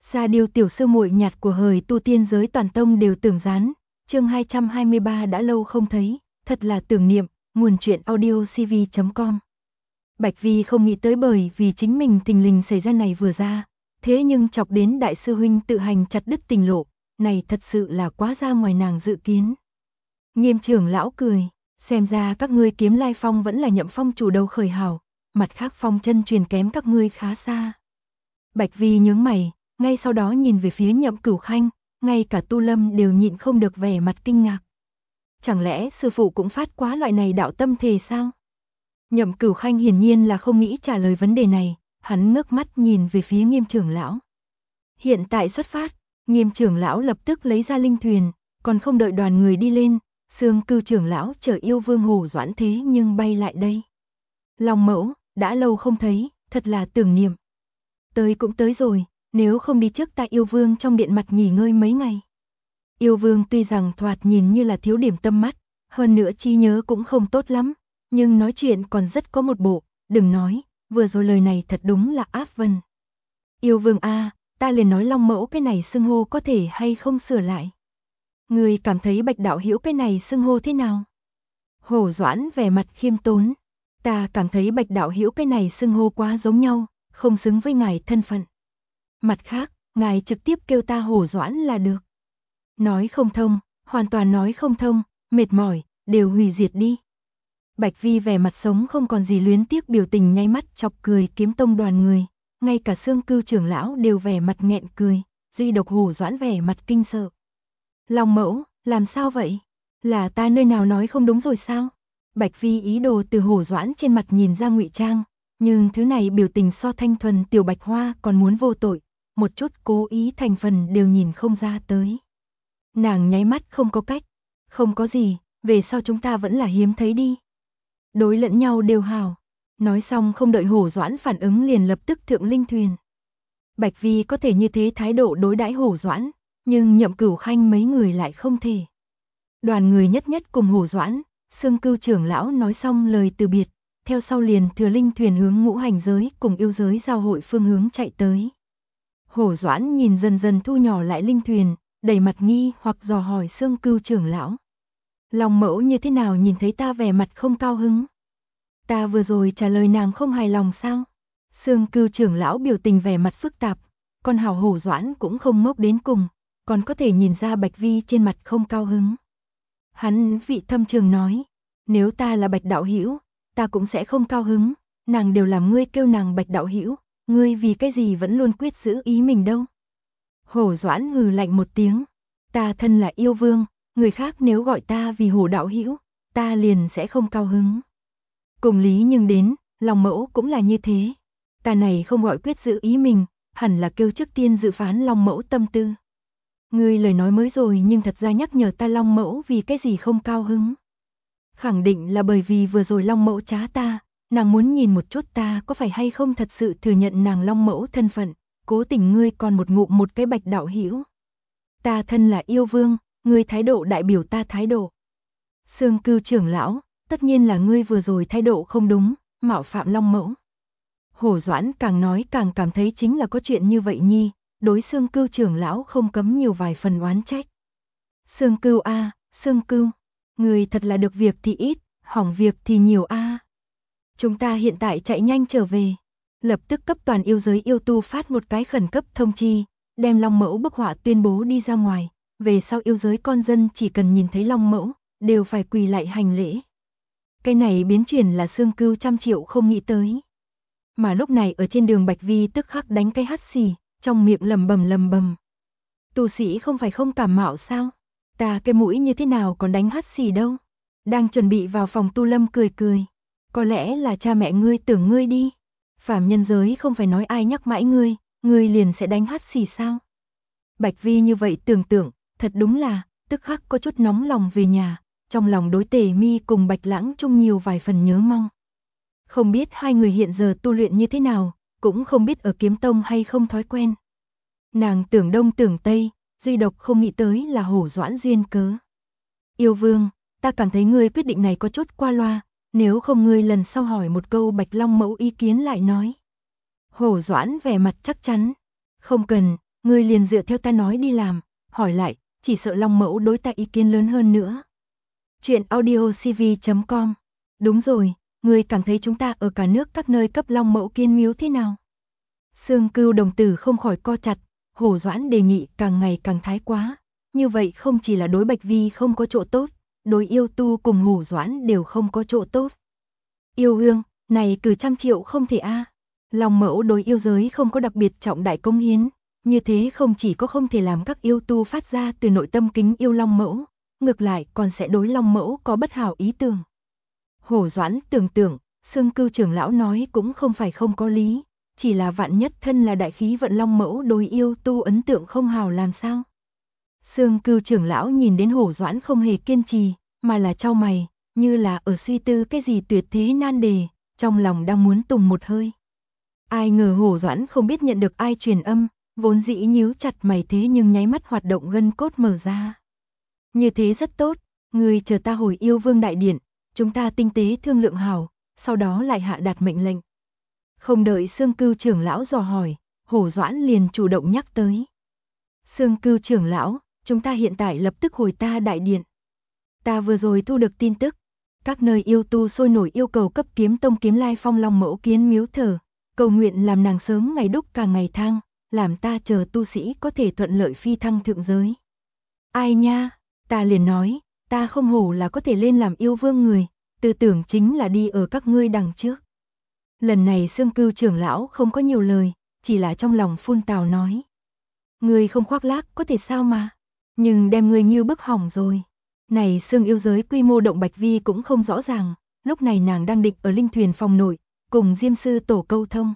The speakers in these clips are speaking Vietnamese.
Ra điều tiểu sư muội nhạt của hời tu tiên giới toàn tông đều tưởng gián. Chương 223 đã lâu không thấy, thật là tưởng niệm. Nguồn truyện audio cv.com. Bạch Vi không nghĩ tới bởi vì chính mình thình lình xảy ra này vừa ra, thế nhưng chọc đến đại sư huynh tự hành chặt đứt tình lộ, này thật sự là quá ra ngoài nàng dự kiến. Nghiêm trưởng lão cười, xem ra các ngươi kiếm lai phong vẫn là Nhậm Phong chủ đầu khởi hào, mặt khác phong chân truyền kém các ngươi khá xa. Bạch Vi nhướng mày, ngay sau đó nhìn về phía Nhậm Cửu Khanh, ngay cả Tu Lâm đều nhịn không được vẻ mặt kinh ngạc. Chẳng lẽ sư phụ cũng phát quá loại này đạo tâm thề sao? Nhậm Cửu Khanh hiển nhiên là không nghĩ trả lời vấn đề này, hắn ngước mắt nhìn về phía Nghiêm trưởng lão. Hiện tại xuất phát, Nghiêm trưởng lão lập tức lấy ra linh thuyền, còn không đợi đoàn người đi lên, Xương Cư trưởng lão chở Yêu Vương Hổ Doãn thế nhưng bay lại đây. Long mẫu, đã lâu không thấy, thật là tưởng niệm. Tới cũng tới rồi, nếu không đi trước ta Yêu Vương trong điện mặt nghỉ ngơi mấy ngày. Yêu Vương tuy rằng thoạt nhìn như là thiếu điểm tâm mắt, hơn nữa trí nhớ cũng không tốt lắm, nhưng nói chuyện còn rất có một bộ, đừng nói, vừa rồi lời này thật đúng là áp vân. Yêu Vương a, ta liền nói Long mẫu cái này xưng hô có thể hay không sửa lại. Người cảm thấy Bạch đạo hữu cái này xưng hô thế nào? Hổ Doãn vẻ mặt khiêm tốn, ta cảm thấy Bạch đạo hữu cái này xưng hô quá giống nhau, không xứng với ngài thân phận. Mặt khác, ngài trực tiếp kêu ta Hổ Doãn là được. Nói không thông, hoàn toàn nói không thông, mệt mỏi, đều hủy diệt đi. Bạch Vi vẻ mặt sống không còn gì luyến tiếc biểu tình nháy mắt chọc cười Kiếm Tông đoàn người, ngay cả Xương Cư trưởng lão đều vẻ mặt nghẹn cười, duy độc Hổ Doãn vẻ mặt kinh sợ. Long mẫu, làm sao vậy? Là ta nơi nào nói không đúng rồi sao? Bạch Vi ý đồ từ Hổ Doãn trên mặt nhìn ra ngụy trang, nhưng thứ này biểu tình so thanh thuần tiểu Bạch Hoa còn muốn vô tội, một chút cố ý thành phần đều nhìn không ra tới. Nàng nháy mắt không có cách, không có gì, về sau chúng ta vẫn là hiếm thấy đi. Đối lẫn nhau đều hào. Nói xong không đợi Hổ Doãn phản ứng liền lập tức thượng linh thuyền. Bạch Vi có thể như thế thái độ đối đãi Hổ Doãn, nhưng Nhậm Cửu Khanh mấy người lại không thể. Đoàn người nhất nhất cùng Hổ Doãn, Xương Cư trưởng lão nói xong lời từ biệt, theo sau liền thừa linh thuyền hướng Ngũ Hành giới cùng yêu giới giao hội phương hướng chạy tới. Hổ Doãn nhìn dần dần thu nhỏ lại linh thuyền, đầy mặt nghi hoặc dò hỏi Xương Cư trưởng lão. Long mẫu như thế nào nhìn thấy ta vẻ mặt không cao hứng? Ta vừa rồi trả lời nàng không hài lòng sao? Xương Cư trưởng lão biểu tình vẻ mặt phức tạp, còn hảo Hổ Doãn cũng không ngốc đến cùng, còn có thể nhìn ra Bạch Vi trên mặt không cao hứng. Hắn vị thâm trường nói, nếu ta là Bạch đạo hữu, ta cũng sẽ không cao hứng, nàng đều làm ngươi kêu nàng Bạch đạo hữu, ngươi vì cái gì vẫn luôn quyết giữ ý mình đâu? Hổ Doãn hừ lạnh một tiếng, ta thân là yêu vương, người khác nếu gọi ta vì Hổ đạo hữu, ta liền sẽ không cao hứng. Cùng lý nhưng đến, Long mẫu cũng là như thế. Ta này không gọi quyết giữ ý mình, hẳn là kêu trước tiên dự phán Long mẫu tâm tư. Ngươi lời nói mới rồi nhưng thật ra nhắc nhở ta Long mẫu vì cái gì không cao hứng. Khẳng định là bởi vì vừa rồi Long mẫu trá ta, nàng muốn nhìn một chút ta có phải hay không thật sự thừa nhận nàng Long mẫu thân phận, cố tình ngươi còn một ngụm một cái Bạch đạo hữu. Ta thân là yêu vương, ngươi thái độ đại biểu ta thái độ. Xương Cư trưởng lão, tất nhiên là ngươi vừa rồi thái độ không đúng, mạo phạm Long mẫu. Hổ Doãn càng nói càng cảm thấy chính là có chuyện như vậy nhi, đối Xương Cư trưởng lão không cấm nhiều vài phần oán trách. Xương Cư a, Xương Cư, người thật là được việc thì ít, hỏng việc thì nhiều a. Chúng ta hiện tại chạy nhanh trở về, lập tức cấp toàn yêu giới yêu tu phát một cái khẩn cấp thông chi, đem Long mẫu bức họa tuyên bố đi ra ngoài, về sau yêu giới con dân chỉ cần nhìn thấy Long mẫu, đều phải quỳ lại hành lễ. Cái này biến chuyển là Xương Cư trăm triệu không nghĩ tới. Mà lúc này ở trên đường Bạch Vi tức khắc đánh cái hắt xì, trong miệng lầm bầm. Tu sĩ không phải không cảm mạo sao? Ta cái mũi như thế nào còn đánh hắt xì đâu? Đang chuẩn bị vào phòng Tu Lâm cười. Có lẽ là cha mẹ ngươi tưởng ngươi đi. Phàm nhân giới không phải nói ai nhắc mãi ngươi liền sẽ đánh hắt xì sao? Bạch Vi như vậy tưởng tượng, thật đúng là, tức khắc có chút nóng lòng về nhà, trong lòng đối Tề Mi cùng Bạch Lãng chung nhiều vài phần nhớ mong. Không biết hai người hiện giờ tu luyện như thế nào, cũng không biết ở Kiếm Tông hay không thói quen. Nàng tưởng đông tưởng tây, duy độc không nghĩ tới là Hổ Doãn duyên cớ. Yêu vương, ta cảm thấy ngươi quyết định này có chút qua loa, nếu không ngươi lần sau hỏi một câu Bạch Long mẫu ý kiến lại nói. Hổ Doãn vẻ mặt chắc chắn, không cần, ngươi liền dựa theo ta nói đi làm, hỏi lại, chỉ sợ Long Mẫu đối ta ý kiến lớn hơn nữa. Chuyện audiocv.com. Đúng rồi, ngươi cảm thấy chúng ta ở cả nước các nơi cấp Long Mẫu kiến miếu thế nào? Xương Cưu đồng tử không khỏi co chặt, Hổ Doãn đề nghị càng ngày càng thái quá, như vậy không chỉ là đối Bạch Vi không có chỗ tốt, đối yêu tu cùng Hổ Doãn đều không có chỗ tốt. Yêu ương, này cử 100 triệu không thể a. Long Mẫu đối yêu giới không có đặc biệt trọng đại công hiến, như thế không chỉ có không thể làm các yêu tu phát ra từ nội tâm kính yêu Long Mẫu, ngược lại còn sẽ đối Long Mẫu có bất hảo ý tưởng. Hổ Doãn tưởng tượng, Xương Cưu trưởng lão nói cũng không phải không có lý, chỉ là vạn nhất thân là đại khí vận Long Mẫu đối yêu tu ấn tượng không hào làm sao. Xương Cưu trưởng lão nhìn đến Hổ Doãn không hề kiên trì, mà là chau mày, như là ở suy tư cái gì tuyệt thế nan đề, trong lòng đang muốn tùng một hơi. Ai ngờ Hổ Doãn không biết nhận được ai truyền âm, vốn dĩ nhíu chặt mày thế nhưng nháy mắt hoạt động gân cốt mở ra. Như thế rất tốt, người chờ ta hồi Yêu Vương đại điện, chúng ta tinh tế thương lượng hảo, sau đó lại hạ đạt mệnh lệnh. Không đợi Xương Cưu trưởng lão dò hỏi, Hổ Doãn liền chủ động nhắc tới. Xương Cưu trưởng lão, chúng ta hiện tại lập tức hồi ta đại điện. Ta vừa rồi thu được tin tức, các nơi yêu tu sôi nổi yêu cầu cấp Kiếm Tông Kiếm Lai Phong Long Mẫu kiến miếu thờ, cầu nguyện làm nàng sớm ngày đúc càng ngày thăng, làm ta chờ tu sĩ có thể thuận lợi phi thăng thượng giới. Ai nha, ta liền nói, ta không hổ là có thể lên làm yêu vương người, tư tưởng chính là đi ở các ngươi đằng trước. Lần này Xương Cưu trưởng lão không có nhiều lời, chỉ là trong lòng phun tào nói. Ngươi không khoác lác có thể sao mà, nhưng đem ngươi như bức hỏng rồi. Này Xương yêu giới quy mô động Bạch Vi cũng không rõ ràng, lúc này nàng đang định ở linh thuyền phòng nội, cùng Diêm sư tổ câu thông.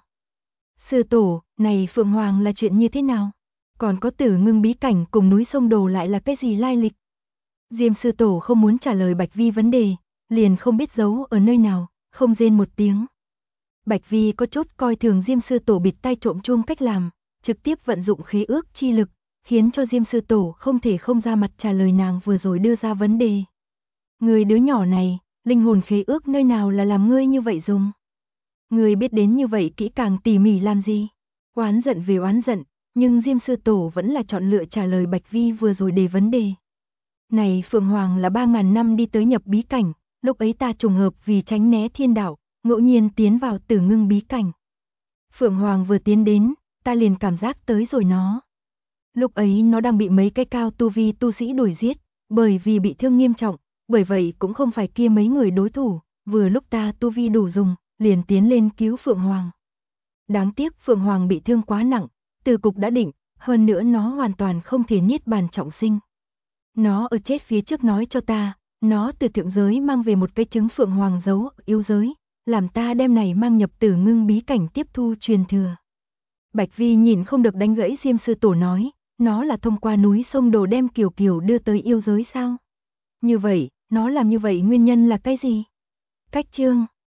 Sư tổ, này Phượng Hoàng là chuyện như thế nào? Còn có Tử Ngưng bí cảnh cùng núi sông Đồ lại là cái gì lai lịch? Diêm sư tổ không muốn trả lời Bạch Vi vấn đề, liền không biết giấu ở nơi nào, không rên một tiếng. Bạch Vi có chút coi thường Diêm sư tổ bịt tai trộm chuông cách làm, trực tiếp vận dụng khế ước chi lực, khiến cho Diêm sư tổ không thể không ra mặt trả lời nàng vừa rồi đưa ra vấn đề. Người đứa nhỏ này, linh hồn khế ước nơi nào là làm ngươi như vậy dùng? Ngươi biết đến như vậy kỹ càng tỉ mỉ làm gì? Oán giận về oán giận, nhưng Diêm sư tổ vẫn là chọn lựa trả lời Bạch Vi vừa rồi đề vấn đề. Này Phượng Hoàng là 3.000 năm đi tới nhập bí cảnh, lúc ấy ta trùng hợp vì tránh né thiên đạo, ngẫu nhiên tiến vào Tử Ngưng bí cảnh. Phượng Hoàng vừa tiến đến, ta liền cảm giác tới rồi nó. Lúc ấy nó đang bị mấy cái cao tu vi tu sĩ đuổi giết, bởi vì bị thương nghiêm trọng, bởi vậy cũng không phải kia mấy người đối thủ, vừa lúc ta tu vi đủ dùng, liền tiến lên cứu Phượng Hoàng. Đáng tiếc Phượng Hoàng bị thương quá nặng, từ cục đã định, hơn nữa nó hoàn toàn không thể niết bàn trọng sinh. Nó ở chết phía trước nói cho ta, nó từ thượng giới mang về một cái trứng Phượng Hoàng giấu ở yêu giới, làm ta đem này mang nhập Tử Ngưng bí cảnh tiếp thu truyền thừa. Bạch Vi nhìn không được đánh gãy Diêm sư tổ nói, nó là thông qua núi sông Đồ đem Kiều Kiều đưa tới yêu giới sao? Như vậy, nó làm như vậy nguyên nhân là cái gì? Cách chương